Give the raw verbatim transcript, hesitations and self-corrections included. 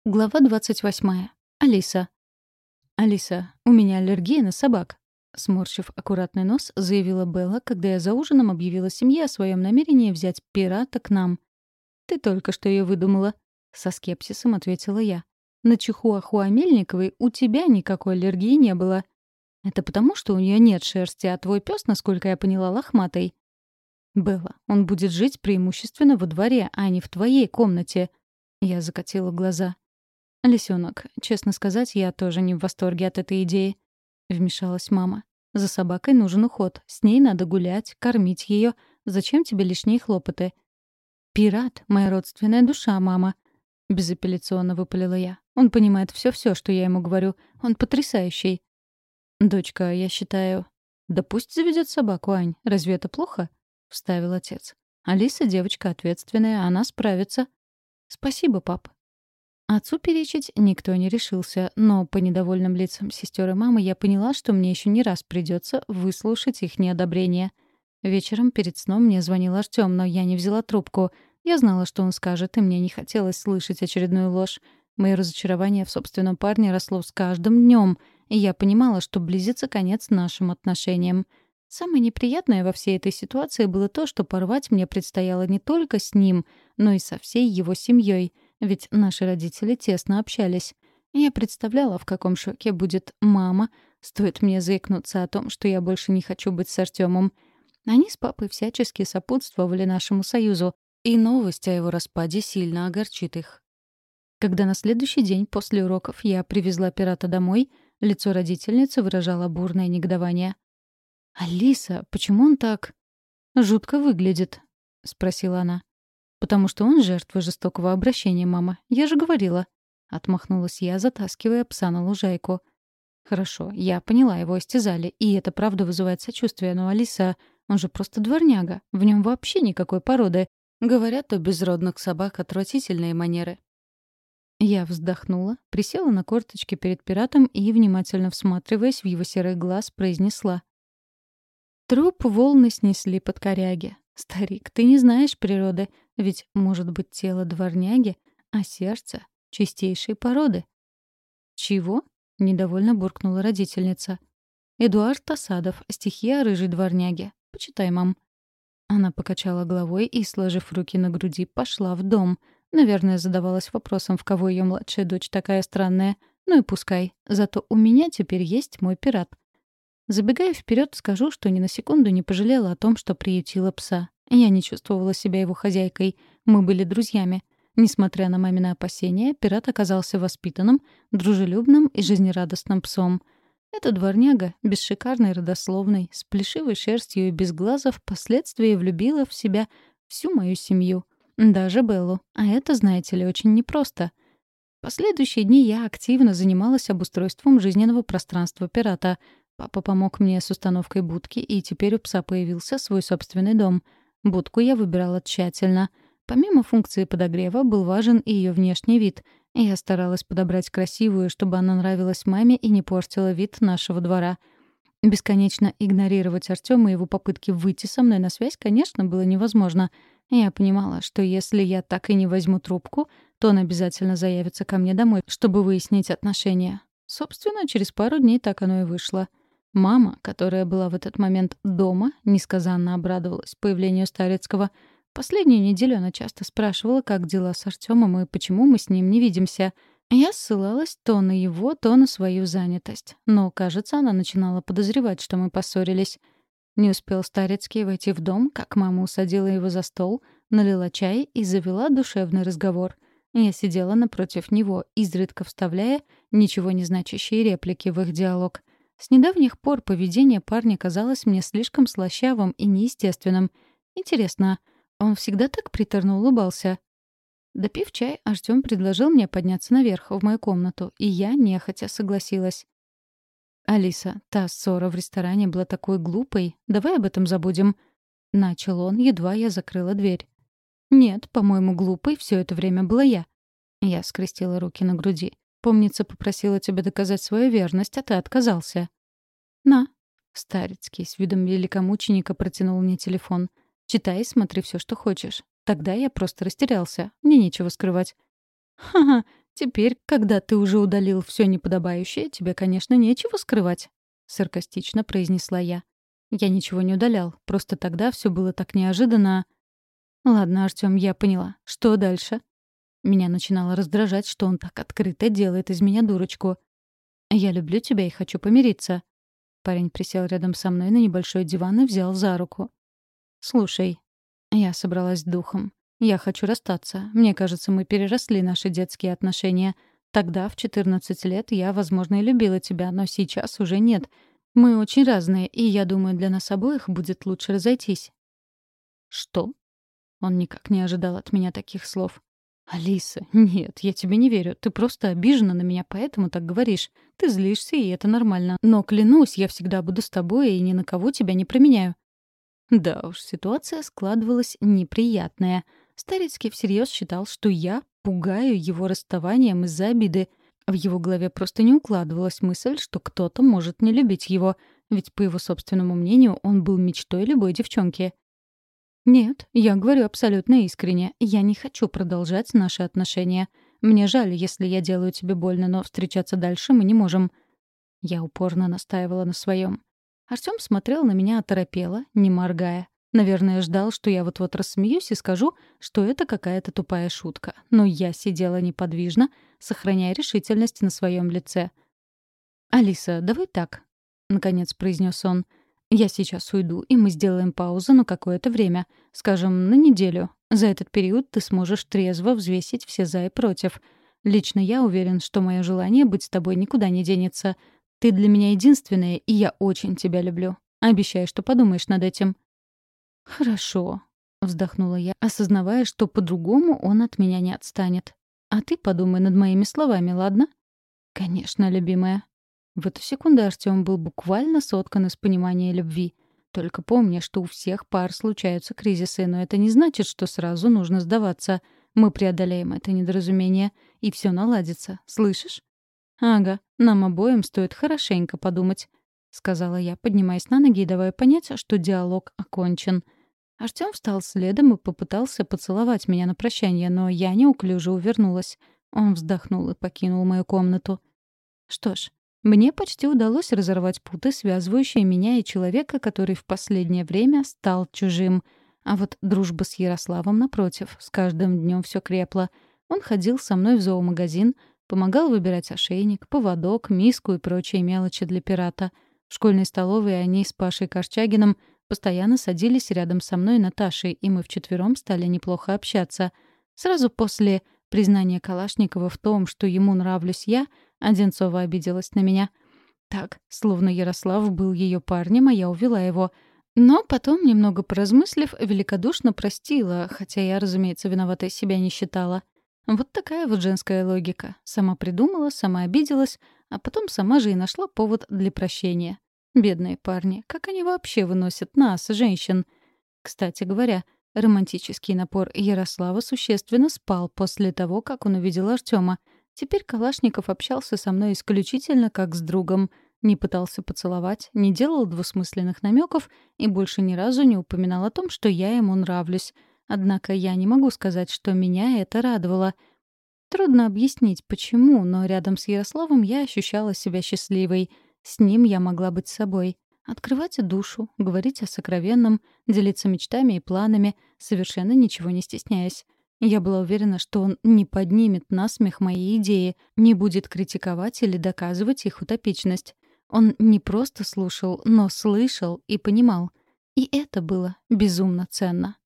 Глава двадцать восьмая. Алиса. «Алиса, у меня аллергия на собак», — сморщив аккуратный нос, заявила Белла, когда я за ужином объявила семье о своем намерении взять пирата к нам. «Ты только что ее выдумала», — со скепсисом ответила я. «На чихуахуа Мельниковой у тебя никакой аллергии не было». «Это потому, что у нее нет шерсти, а твой пес, насколько я поняла, лохматый». «Белла, он будет жить преимущественно во дворе, а не в твоей комнате». Я закатила глаза. «Лисёнок, честно сказать, я тоже не в восторге от этой идеи», — вмешалась мама. «За собакой нужен уход. С ней надо гулять, кормить ее. Зачем тебе лишние хлопоты?» «Пират — моя родственная душа, мама», — безапелляционно выпалила я. «Он понимает все-все, что я ему говорю. Он потрясающий». «Дочка, я считаю...» «Да пусть заведет собаку, Ань. Разве это плохо?» — вставил отец. «Алиса девочка ответственная, она справится». «Спасибо, пап». Отцу перечить никто не решился, но по недовольным лицам сестер и мамы я поняла, что мне еще не раз придется выслушать их неодобрение. Вечером перед сном мне звонил Артём, но я не взяла трубку. Я знала, что он скажет, и мне не хотелось слышать очередную ложь. Мое разочарование в собственном парне росло с каждым днем, и я понимала, что близится конец нашим отношениям. Самое неприятное во всей этой ситуации было то, что порвать мне предстояло не только с ним, но и со всей его семьей, ведь наши родители тесно общались. Я представляла, в каком шоке будет мама, стоит мне заикнуться о том, что я больше не хочу быть с Артёмом. Они с папой всячески сопутствовали нашему союзу, и новость о его распаде сильно огорчит их. Когда на следующий день после уроков я привезла пирата домой, лицо родительницы выражало бурное негодование. «Алиса, почему он так жутко выглядит?» — спросила она. «Потому что он жертва жестокого обращения, мама. Я же говорила». Отмахнулась я, затаскивая пса на лужайку. «Хорошо, я поняла, его истязали, и это правда вызывает сочувствие, но Алиса, он же просто дворняга, в нем вообще никакой породы. Говорят, у безродных собак отвратительные манеры». Я вздохнула, присела на корточки перед пиратом и, внимательно всматриваясь в его серый глаз, произнесла. «Труп волны снесли под коряги. Старик, ты не знаешь природы, ведь может быть тело дворняги, а сердце — чистейшей породы». «Чего?» — недовольно буркнула родительница. «Эдуард Асадов. Стихи о рыжей дворняге. Почитай, мам». Она покачала головой и, сложив руки на груди, пошла в дом. Наверное, задавалась вопросом, в кого ее младшая дочь такая странная. Ну и пускай. Зато у меня теперь есть мой пират. Забегая вперед, скажу, что ни на секунду не пожалела о том, что приютила пса. Я не чувствовала себя его хозяйкой. Мы были друзьями. Несмотря на мамины опасения, пират оказался воспитанным, дружелюбным и жизнерадостным псом. Эта дворняга, без шикарной родословной, с плешивой шерстью и без глаза, впоследствии влюбила в себя всю мою семью. Даже Беллу. А это, знаете ли, очень непросто. Последующие дни я активно занималась обустройством жизненного пространства пирата. Папа помог мне с установкой будки, и теперь у пса появился свой собственный дом. Будку я выбирала тщательно. Помимо функции подогрева был важен и ее внешний вид. Я старалась подобрать красивую, чтобы она нравилась маме и не портила вид нашего двора. Бесконечно игнорировать Артёма и его попытки выйти со мной на связь, конечно, было невозможно. Я понимала, что если я так и не возьму трубку, то он обязательно заявится ко мне домой, чтобы выяснить отношения. Собственно, через пару дней так оно и вышло. Мама, которая была в этот момент дома, несказанно обрадовалась появлению Старицкого. Последнюю неделю она часто спрашивала, как дела с Артёмом и почему мы с ним не видимся. Я ссылалась то на его, то на свою занятость. Но, кажется, она начинала подозревать, что мы поссорились. Не успел Старицкий войти в дом, как мама усадила его за стол, налила чай и завела душевный разговор. Я сидела напротив него, изредка вставляя ничего не значащие реплики в их диалог. С недавних пор поведение парня казалось мне слишком слащавым и неестественным. Интересно, он всегда так приторно улыбался? Допив чай, Артём предложил мне подняться наверх, в мою комнату, и я нехотя согласилась. «Алиса, та ссора в ресторане была такой глупой. Давай об этом забудем». Начал он, едва я закрыла дверь. «Нет, по-моему, глупой все это время была я». Я скрестила руки на груди. «Помнится, попросила тебя доказать свою верность, а ты отказался». «На». Старицкий с видом великомученика протянул мне телефон. «Читай и смотри все, что хочешь». Тогда я просто растерялся. Мне нечего скрывать. «Ха-ха, «Теперь, когда ты уже удалил все неподобающее, тебе, конечно, нечего скрывать», — саркастично произнесла я. «Я ничего не удалял, просто тогда все было так неожиданно». «Ладно, Артём, я поняла. Что дальше?» Меня начинало раздражать, что он так открыто делает из меня дурочку. «Я люблю тебя и хочу помириться». Парень присел рядом со мной на небольшой диван и взял за руку. «Слушай». Я собралась с духом. «Я хочу расстаться. Мне кажется, мы переросли наши детские отношения. Тогда, в четырнадцать лет, я, возможно, и любила тебя, но сейчас уже нет. Мы очень разные, и я думаю, для нас обоих будет лучше разойтись». «Что?» Он никак не ожидал от меня таких слов. «Алиса, нет, я тебе не верю. Ты просто обижена на меня, поэтому так говоришь. Ты злишься, и это нормально. Но, клянусь, я всегда буду с тобой и ни на кого тебя не променяю». Да уж, ситуация складывалась неприятная. Старицкий всерьез считал, что я пугаю его расставанием из-за обиды. В его голове просто не укладывалась мысль, что кто-то может не любить его, ведь, по его собственному мнению, он был мечтой любой девчонки. «Нет, я говорю абсолютно искренне. Я не хочу продолжать наши отношения. Мне жаль, если я делаю тебе больно, но встречаться дальше мы не можем». Я упорно настаивала на своем. Артём смотрел на меня оторопело, не моргая. Наверное, ждал, что я вот-вот рассмеюсь и скажу, что это какая-то тупая шутка. Но я сидела неподвижно, сохраняя решительность на своем лице. «Алиса, давай так», — наконец произнес он. «Я сейчас уйду, и мы сделаем паузу на какое-то время. Скажем, на неделю. За этот период ты сможешь трезво взвесить все «за» и «против». Лично я уверен, что мое желание быть с тобой никуда не денется. Ты для меня единственная, и я очень тебя люблю. Обещай, что подумаешь над этим». «Хорошо», — вздохнула я, осознавая, что по-другому он от меня не отстанет. «А ты подумай над моими словами, ладно?» «Конечно, любимая». В эту секунду Артём был буквально соткан из понимания любви. Только помни, что у всех пар случаются кризисы, но это не значит, что сразу нужно сдаваться. Мы преодолеем это недоразумение, и всё наладится. Слышишь? «Ага, нам обоим стоит хорошенько подумать», — сказала я, поднимаясь на ноги и давая понять, что диалог окончен. Артём встал следом и попытался поцеловать меня на прощание, но я неуклюже увернулась. Он вздохнул и покинул мою комнату. Что ж, мне почти удалось разорвать путы, связывающие меня и человека, который в последнее время стал чужим. А вот дружба с Ярославом, напротив, с каждым днем все крепла. Он ходил со мной в зоомагазин, помогал выбирать ошейник, поводок, миску и прочие мелочи для пирата. В школьной столовой они с Пашей Корчагиным постоянно садились рядом со мной и Наташей, и мы вчетвером стали неплохо общаться. Сразу после признания Калашникова в том, что ему нравлюсь я, Одинцова обиделась на меня. Так, словно Ярослав был ее парнем, а я увела его. Но потом, немного поразмыслив, великодушно простила, хотя я, разумеется, виноватой себя не считала. Вот такая вот женская логика. Сама придумала, сама обиделась, а потом сама же и нашла повод для прощения. Бедные парни, как они вообще выносят нас, женщин? Кстати говоря, романтический напор Ярослава существенно спал после того, как он увидел Артема. Теперь Калашников общался со мной исключительно как с другом, не пытался поцеловать, не делал двусмысленных намеков и больше ни разу не упоминал о том, что я ему нравлюсь. Однако я не могу сказать, что меня это радовало. Трудно объяснить, почему, но рядом с Ярославом я ощущала себя счастливой. С ним я могла быть собой. Открывать душу, говорить о сокровенном, делиться мечтами и планами, совершенно ничего не стесняясь. Я была уверена, что он не поднимет насмех мои идеи, не будет критиковать или доказывать их утопичность. Он не просто слушал, но слышал и понимал. И это было безумно ценно.